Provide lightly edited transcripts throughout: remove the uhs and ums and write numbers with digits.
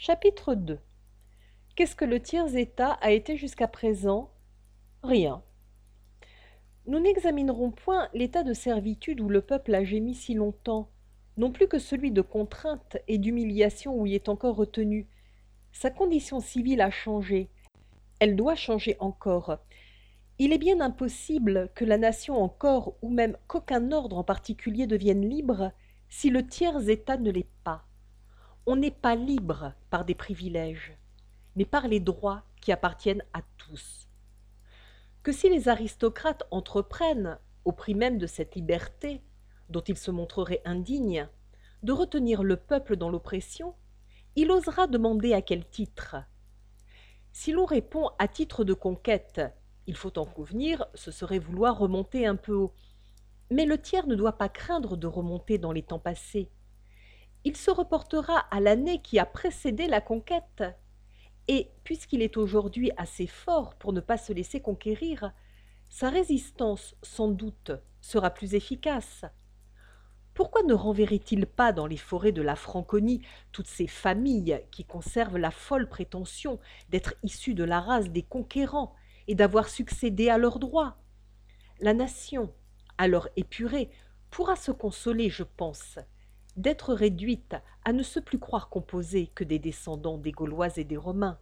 Chapitre 2. Qu'est-ce que le tiers-état a été jusqu'à présent? Rien. Nous n'examinerons point l'état de servitude où le peuple a gémi si longtemps, non plus que celui de contrainte et d'humiliation où il est encore retenu. Sa condition civile a changé. Elle doit changer encore. Il est bien impossible que la nation encore, ou même qu'aucun ordre en particulier devienne libre, si le tiers-état ne l'est pas. On n'est pas libre par des privilèges, mais par les droits qui appartiennent à tous. Que si les aristocrates entreprennent, au prix même de cette liberté, dont ils se montreraient indignes, de retenir le peuple dans l'oppression, il osera demander à quel titre. Si l'on répond à titre de conquête, il faut en convenir, ce serait vouloir remonter un peu haut. Mais le tiers ne doit pas craindre de remonter dans les temps passés. Il se reportera à l'année qui a précédé la conquête. Et puisqu'il est aujourd'hui assez fort pour ne pas se laisser conquérir, sa résistance, sans doute, sera plus efficace. Pourquoi ne renverrait-il pas dans les forêts de la Franconie toutes ces familles qui conservent la folle prétention d'être issues de la race des conquérants et d'avoir succédé à leurs droits? La nation, alors épurée, pourra se consoler, je pense, d'être réduite à ne se plus croire composée que des descendants des Gaulois et des Romains.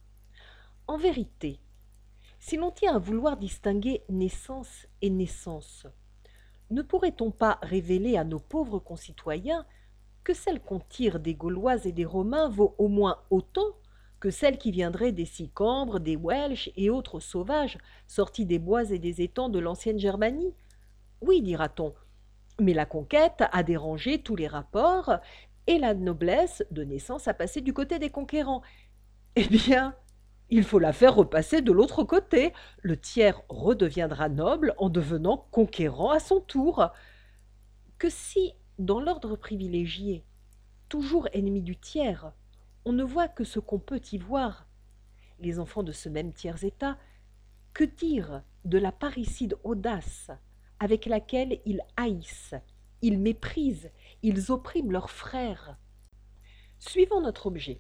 En vérité, si l'on tient à vouloir distinguer naissance et naissance, ne pourrait-on pas révéler à nos pauvres concitoyens que celle qu'on tire des Gaulois et des Romains vaut au moins autant que celle qui viendrait des Sicambres, des Welsh et autres sauvages sortis des bois et des étangs de l'ancienne Germanie? Oui, dira-t-on, mais la conquête a dérangé tous les rapports et la noblesse de naissance a passé du côté des conquérants. Eh bien, il faut la faire repasser de l'autre côté. Le tiers redeviendra noble en devenant conquérant à son tour. Que si, dans l'ordre privilégié, toujours ennemi du tiers, on ne voit que ce qu'on peut y voir, les enfants de ce même tiers-état, que dire de la parricide audace avec laquelle ils haïssent, ils méprisent, ils oppriment leurs frères? Suivons notre objet.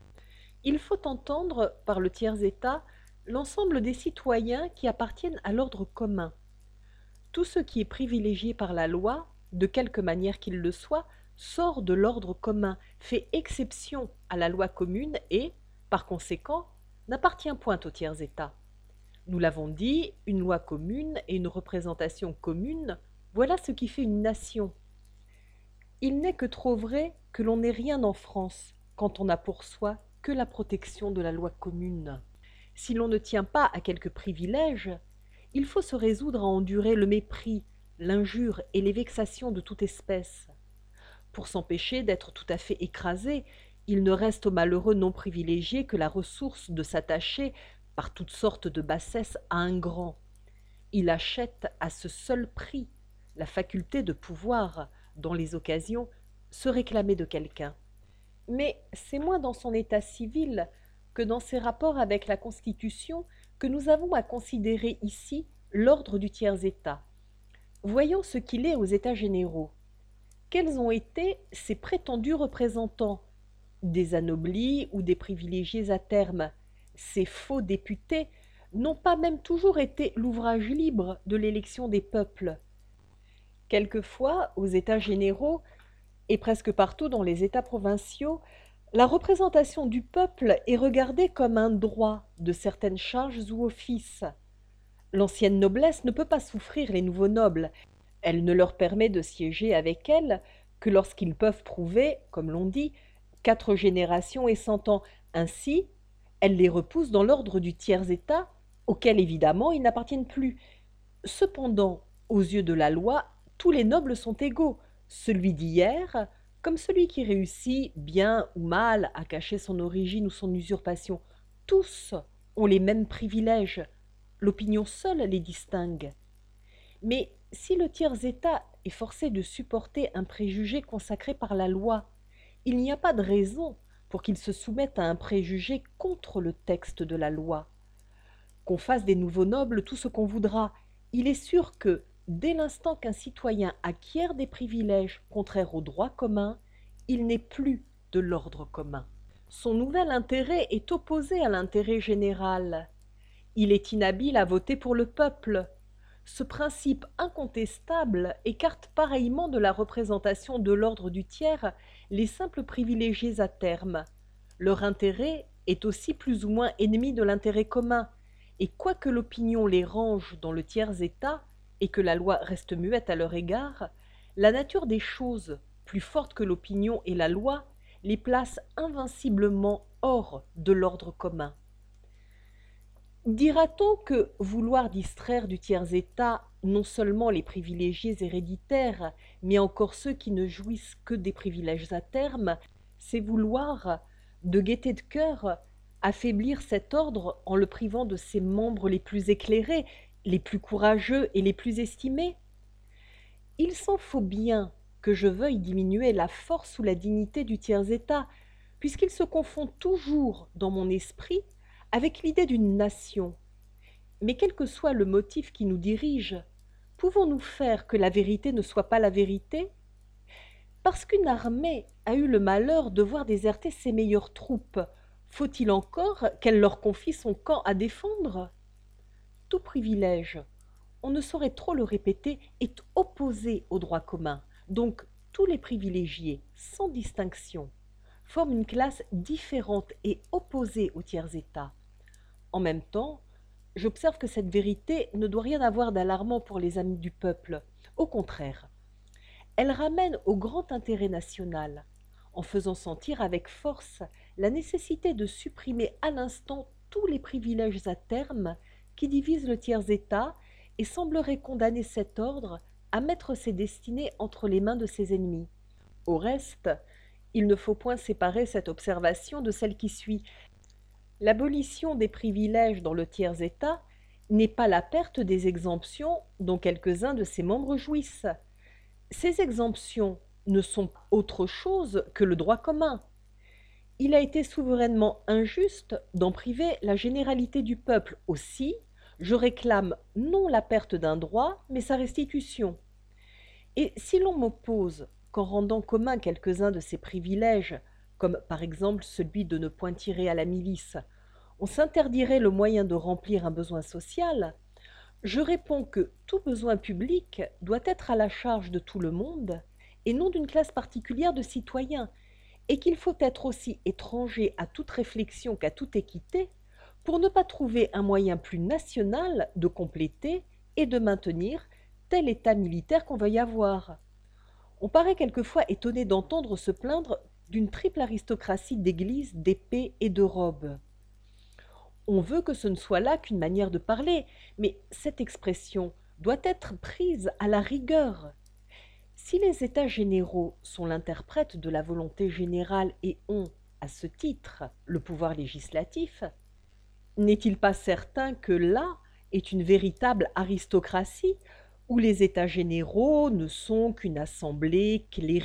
Il faut entendre par le tiers-état l'ensemble des citoyens qui appartiennent à l'ordre commun. Tout ce qui est privilégié par la loi, de quelque manière qu'il le soit, sort de l'ordre commun, fait exception à la loi commune et, par conséquent, n'appartient point au tiers-état. Nous l'avons dit, une loi commune et une représentation commune, voilà ce qui fait une nation. Il n'est que trop vrai que l'on n'est rien en France quand on n'a pour soi que la protection de la loi commune. Si l'on ne tient pas à quelques privilèges, il faut se résoudre à endurer le mépris, l'injure et les vexations de toute espèce. Pour s'empêcher d'être tout à fait écrasé, il ne reste au malheureux non privilégié que la ressource de s'attacher, par toutes sortes de bassesses, à un grand. Il achète à ce seul prix la faculté de pouvoir, dans les occasions, se réclamer de quelqu'un. Mais c'est moins dans son état civil que dans ses rapports avec la Constitution que nous avons à considérer ici l'ordre du tiers-état. Voyons ce qu'il est aux États généraux. Quels ont été ses prétendus représentants? Des anoblis ou des privilégiés à terme? Ces faux députés n'ont pas même toujours été l'ouvrage libre de l'élection des peuples. Quelquefois, aux États généraux, et presque partout dans les États provinciaux, la représentation du peuple est regardée comme un droit de certaines charges ou offices. L'ancienne noblesse ne peut pas souffrir les nouveaux nobles. Elle ne leur permet de siéger avec elle que lorsqu'ils peuvent prouver, comme l'on dit, 4 générations et 100 ans. Ainsi, elle les repousse dans l'ordre du tiers-état, auquel évidemment ils n'appartiennent plus. Cependant, aux yeux de la loi, tous les nobles sont égaux, celui d'hier comme celui qui réussit, bien ou mal, à cacher son origine ou son usurpation. Tous ont les mêmes privilèges, l'opinion seule les distingue. Mais si le tiers-état est forcé de supporter un préjugé consacré par la loi, il n'y a pas de raison pour qu'il se soumette à un préjugé contre le texte de la loi. Qu'on fasse des nouveaux nobles tout ce qu'on voudra, il est sûr que, dès l'instant qu'un citoyen acquiert des privilèges contraires au droit commun, il n'est plus de l'ordre commun. Son nouvel intérêt est opposé à l'intérêt général. Il est inhabile à voter pour le peuple. Ce principe incontestable écarte pareillement de la représentation de l'ordre du tiers les simples privilégiés à terme. Leur intérêt est aussi plus ou moins ennemi de l'intérêt commun, et quoique l'opinion les range dans le tiers-état et que la loi reste muette à leur égard, la nature des choses, plus forte que l'opinion et la loi, les place invinciblement hors de l'ordre commun. Dira-t-on que vouloir distraire du tiers-état non seulement les privilégiés héréditaires, mais encore ceux qui ne jouissent que des privilèges à terme, c'est vouloir, de gaieté de cœur, affaiblir cet ordre en le privant de ses membres les plus éclairés, les plus courageux et les plus estimés? Il s'en faut bien que je veuille diminuer la force ou la dignité du tiers-état, puisqu'il se confond toujours dans mon esprit avec l'idée d'une nation. Mais quel que soit le motif qui nous dirige, pouvons-nous faire que la vérité ne soit pas la vérité? Parce qu'une armée a eu le malheur de voir déserter ses meilleures troupes, faut-il encore qu'elle leur confie son camp à défendre? Tout privilège, on ne saurait trop le répéter, est opposé au droit commun. Donc tous les privilégiés, sans distinction, forment une classe différente et opposée au tiers-état. En même temps, j'observe que cette vérité ne doit rien avoir d'alarmant pour les amis du peuple. Au contraire, elle ramène au grand intérêt national, en faisant sentir avec force la nécessité de supprimer à l'instant tous les privilèges à terme qui divisent le tiers-état et sembleraient condamner cet ordre à mettre ses destinées entre les mains de ses ennemis. Au reste, il ne faut point séparer cette observation de celle qui suit. L'abolition des privilèges dans le tiers-état n'est pas la perte des exemptions dont quelques-uns de ses membres jouissent. Ces exemptions ne sont autre chose que le droit commun. Il a été souverainement injuste d'en priver la généralité du peuple. Aussi, je réclame non la perte d'un droit, mais sa restitution. Et si l'on m'oppose qu'en rendant commun quelques-uns de ces privilèges, comme par exemple celui de ne point tirer à la milice, on s'interdirait le moyen de remplir un besoin social, je réponds que tout besoin public doit être à la charge de tout le monde, et non d'une classe particulière de citoyens, et qu'il faut être aussi étranger à toute réflexion qu'à toute équité, pour ne pas trouver un moyen plus national de compléter et de maintenir tel état militaire qu'on veuille avoir. On paraît quelquefois étonné d'entendre se plaindre d'une triple aristocratie d'église, d'épée et de robe. On veut que ce ne soit là qu'une manière de parler, mais cette expression doit être prise à la rigueur. Si les États généraux sont l'interprète de la volonté générale et ont, à ce titre, le pouvoir législatif, n'est-il pas certain que là est une véritable aristocratie où les États généraux ne sont qu'une assemblée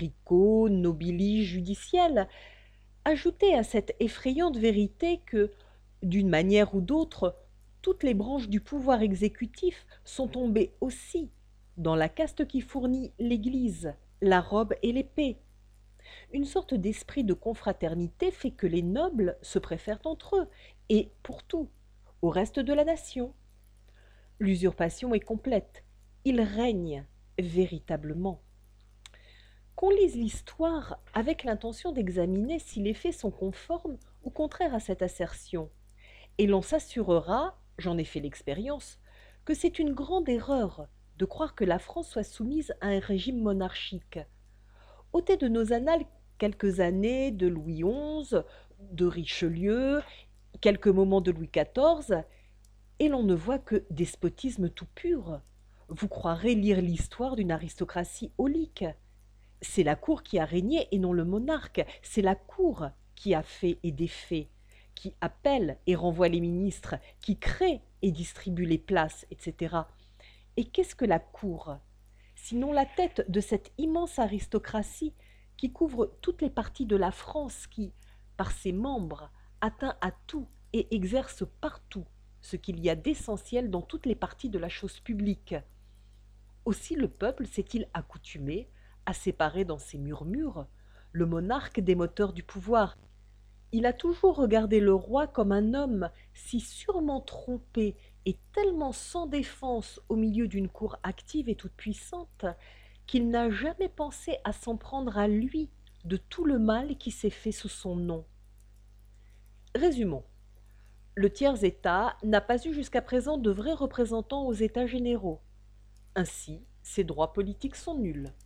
clérico-nobili-judicielle? Ajoutez à cette effrayante vérité que, d'une manière ou d'autre, toutes les branches du pouvoir exécutif sont tombées aussi dans la caste qui fournit l'Église, la robe et l'épée. Une sorte d'esprit de confraternité fait que les nobles se préfèrent entre eux, et pour tout, au reste de la nation. L'usurpation est complète. Il règne véritablement. Qu'on lise l'histoire avec l'intention d'examiner si les faits sont conformes ou contraires à cette assertion, et l'on s'assurera, j'en ai fait l'expérience, que c'est une grande erreur de croire que la France soit soumise à un régime monarchique. Ôtez de nos annales quelques années de Louis XI, de Richelieu, quelques moments de Louis XIV, et l'on ne voit que despotisme tout pur. Vous croirez lire l'histoire d'une aristocratie aulique. C'est la cour qui a régné et non le monarque. C'est la cour qui a fait et défait, qui appelle et renvoie les ministres, qui crée et distribue les places, etc. Et qu'est-ce que la cour? Sinon la tête de cette immense aristocratie qui couvre toutes les parties de la France, qui, par ses membres, atteint à tout et exerce partout ce qu'il y a d'essentiel dans toutes les parties de la chose publique. Aussi le peuple s'est-il accoutumé à séparer dans ses murmures le monarque des moteurs du pouvoir, Il a toujours regardé le roi comme un homme si sûrement trompé et tellement sans défense au milieu d'une cour active et toute-puissante, qu'il n'a jamais pensé à s'en prendre à lui de tout le mal qui s'est fait sous son nom. Résumons. Le tiers-État n'a pas eu jusqu'à présent de vrais représentants aux États généraux. Ainsi, ses droits politiques sont nuls.